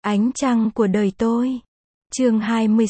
Ánh trăng của đời tôi. Chương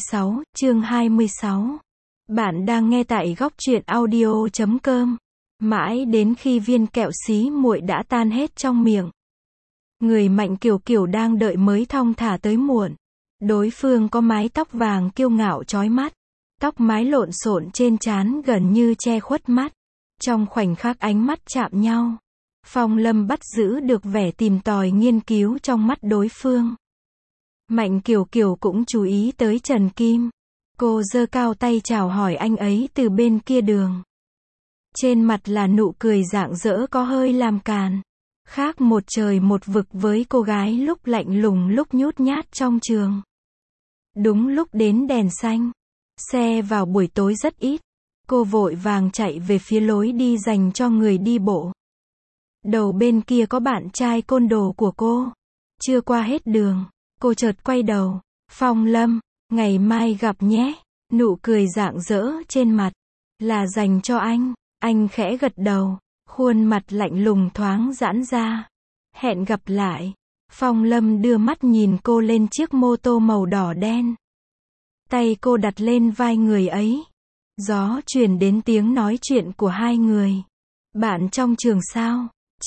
26. Bạn đang nghe tại góc truyện audio.com. Mãi đến khi viên kẹo xí muội đã tan hết trong miệng. Người Mạnh Kiều Kiều đang đợi mới thong thả tới muộn. Đối phương có mái tóc vàng kiêu ngạo chói mắt. Tóc mái lộn xộn trên trán gần như che khuất mắt. Trong khoảnh khắc ánh mắt chạm nhau, Phong Lâm bắt giữ được vẻ tìm tòi nghiên cứu trong mắt đối phương. Mạnh Kiều Kiều cũng chú ý tới Trần Kim. Cô giơ cao tay chào hỏi anh ấy từ bên kia đường. Trên mặt là nụ cười rạng rỡ có hơi làm càn. Khác một trời một vực với cô gái lúc lạnh lùng lúc nhút nhát trong trường. Đúng lúc đến đèn xanh, xe vào buổi tối rất ít. Cô vội vàng chạy về phía lối đi dành cho người đi bộ. Đầu bên kia có bạn trai côn đồ của cô. Chưa qua hết đường, cô chợt quay đầu. Phong Lâm, ngày mai gặp nhé. Nụ cười rạng rỡ trên mặt. Là dành cho anh. Anh khẽ gật đầu. Khuôn mặt lạnh lùng thoáng giãn ra. Hẹn gặp lại. Phong Lâm đưa mắt nhìn cô lên chiếc mô tô màu đỏ đen. Tay cô đặt lên vai người ấy. Gió truyền đến tiếng nói chuyện của hai người. Bạn trong trường sao?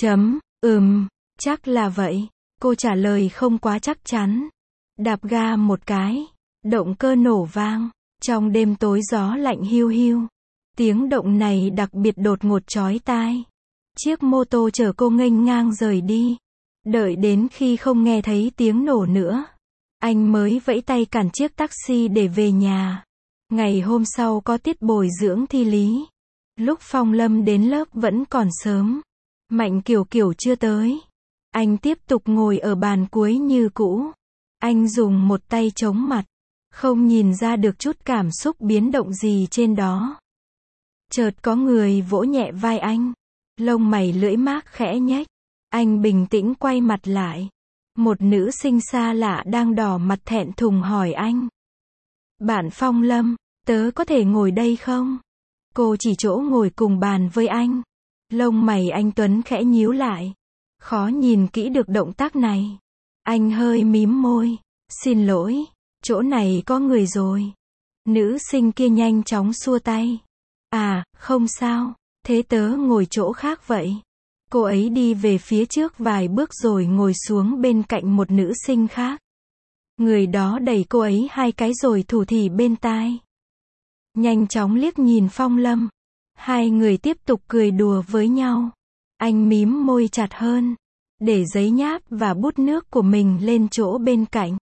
Chắc là vậy. Cô trả lời không quá chắc chắn. Đạp ga một cái. Động cơ nổ vang. Trong đêm tối gió lạnh hiu hiu. Tiếng động này đặc biệt đột ngột chói tai. Chiếc mô tô chở cô nghênh ngang rời đi. Đợi đến khi không nghe thấy tiếng nổ nữa, anh mới vẫy tay cản chiếc taxi để về nhà. Ngày hôm sau có tiết bồi dưỡng thi lý. Lúc Phong Lâm đến lớp vẫn còn sớm. Mạnh Kiều Kiều chưa tới. Anh tiếp tục ngồi ở bàn cuối như cũ. Anh dùng một tay chống mặt. Không nhìn ra được chút cảm xúc biến động gì trên đó. Chợt có người vỗ nhẹ vai anh. Lông mày lưỡi mác khẽ nhếch. Anh bình tĩnh quay mặt lại. Một nữ sinh xa lạ đang đỏ mặt thẹn thùng hỏi anh. Bạn Phong Lâm, tớ có thể ngồi đây không? Cô chỉ chỗ ngồi cùng bàn với anh. Lông mày anh Tuấn khẽ nhíu lại. Khó nhìn kỹ được động tác này. Anh hơi mím môi. Xin lỗi, chỗ này có người rồi. Nữ sinh kia nhanh chóng xua tay. À, không sao, thế tớ ngồi chỗ khác vậy. Cô ấy đi về phía trước vài bước rồi ngồi xuống bên cạnh một nữ sinh khác. Người đó đẩy cô ấy hai cái rồi thủ thỉ bên tai. Nhanh chóng liếc nhìn Phong Lâm. Hai người tiếp tục cười đùa với nhau. Anh mím môi chặt hơn. Để giấy nháp và bút nước của mình lên chỗ bên cạnh.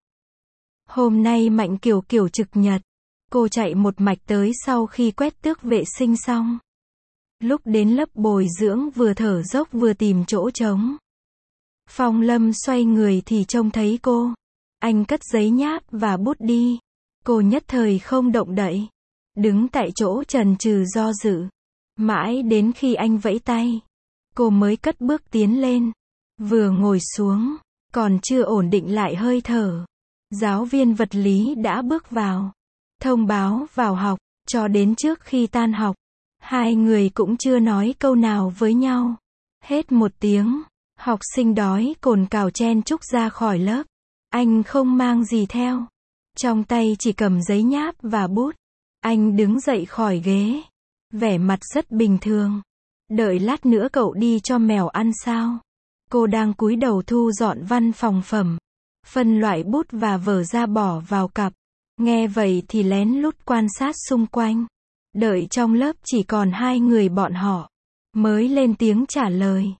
Hôm nay Mạnh Kiều Kiều trực nhật. Cô chạy một mạch tới sau khi quét tước vệ sinh xong. Lúc đến lớp bồi dưỡng vừa thở dốc vừa tìm chỗ trống. Phong Lâm xoay người thì trông thấy cô. Anh cất giấy nháp và bút đi. Cô nhất thời không động đậy. Đứng tại chỗ chần chừ do dự. Mãi đến khi anh vẫy tay, cô mới cất bước tiến lên. Vừa ngồi xuống, còn chưa ổn định lại hơi thở. Giáo viên vật lý đã bước vào. Thông báo vào học, cho đến trước khi tan học. Hai người cũng chưa nói câu nào với nhau. Hết một tiếng, học sinh đói cồn cào chen chúc ra khỏi lớp. Anh không mang gì theo. Trong tay chỉ cầm giấy nháp và bút. Anh đứng dậy khỏi ghế. Vẻ mặt rất bình thường. Đợi lát nữa cậu đi cho mèo ăn sao? Cô đang cúi đầu thu dọn văn phòng phẩm. Phân loại bút và vở ra bỏ vào cặp. Nghe vậy thì lén lút quan sát xung quanh. Đợi trong lớp chỉ còn hai người bọn họ. Mới lên tiếng trả lời.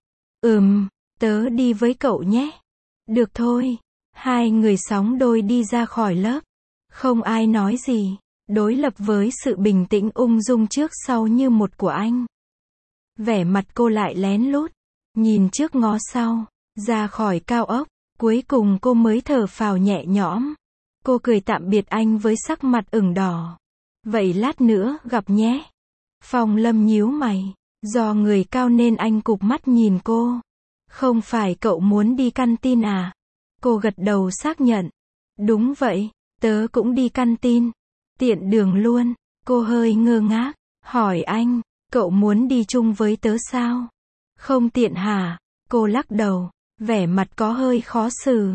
Tớ đi với cậu nhé. Được thôi. Hai người sóng đôi đi ra khỏi lớp. Không ai nói gì. Đối lập với sự bình tĩnh ung dung trước sau như một của anh. Vẻ mặt cô lại lén lút. Nhìn trước ngó sau. Ra khỏi cao ốc. Cuối cùng cô mới thở phào nhẹ nhõm. Cô cười tạm biệt anh với sắc mặt ửng đỏ. Vậy lát nữa gặp nhé. Phong Lâm nhíu mày. Do người cao nên anh cụp mắt nhìn cô. Không phải cậu muốn đi căn tin à? Cô gật đầu xác nhận. Đúng vậy, tớ cũng đi căn tin. Tiện đường luôn. Cô hơi ngơ ngác. Hỏi anh, cậu muốn đi chung với tớ sao? Không tiện hả? Cô lắc đầu. Vẻ mặt có hơi khó xử.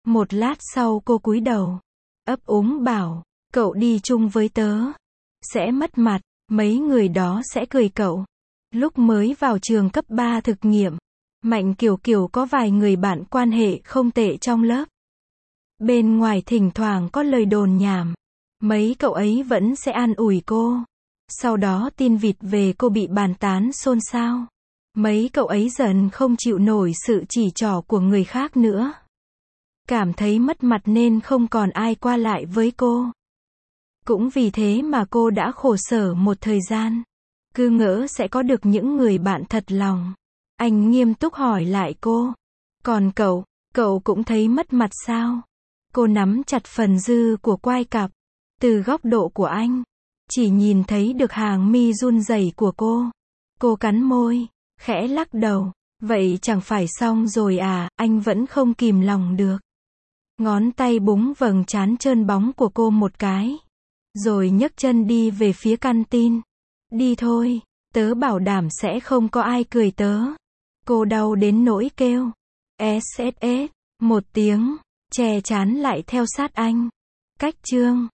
Một lát sau cô cúi đầu, ấp úng bảo, cậu đi chung với tớ. Sẽ mất mặt, mấy người đó sẽ cười cậu. Lúc mới vào trường cấp 3 thực nghiệm, Mạnh Kiều Kiều có vài người bạn quan hệ không tệ trong lớp. Bên ngoài thỉnh thoảng có lời đồn nhảm. Mấy cậu ấy vẫn sẽ an ủi cô. Sau đó tin vịt về cô bị bàn tán xôn xao. Mấy cậu ấy dần không chịu nổi sự chỉ trỏ của người khác nữa. Cảm thấy mất mặt nên không còn ai qua lại với cô. Cũng vì thế mà cô đã khổ sở một thời gian. Cứ ngỡ sẽ có được những người bạn thật lòng. Anh nghiêm túc hỏi lại cô. Còn cậu cũng thấy mất mặt sao? Cô nắm chặt phần dư của quai cặp. Từ góc độ của anh, chỉ nhìn thấy được hàng mi run rẩy của cô. Cô cắn môi, khẽ lắc đầu. Vậy chẳng phải xong rồi à, anh vẫn không kìm lòng được. Ngón tay búng vầng trán trơn bóng của cô một cái. Rồi nhấc chân đi về phía căn tin. Đi thôi, tớ bảo đảm sẽ không có ai cười tớ. Cô đau đến nỗi kêu. SSS, một tiếng, che chắn lại theo sát anh. Cách chương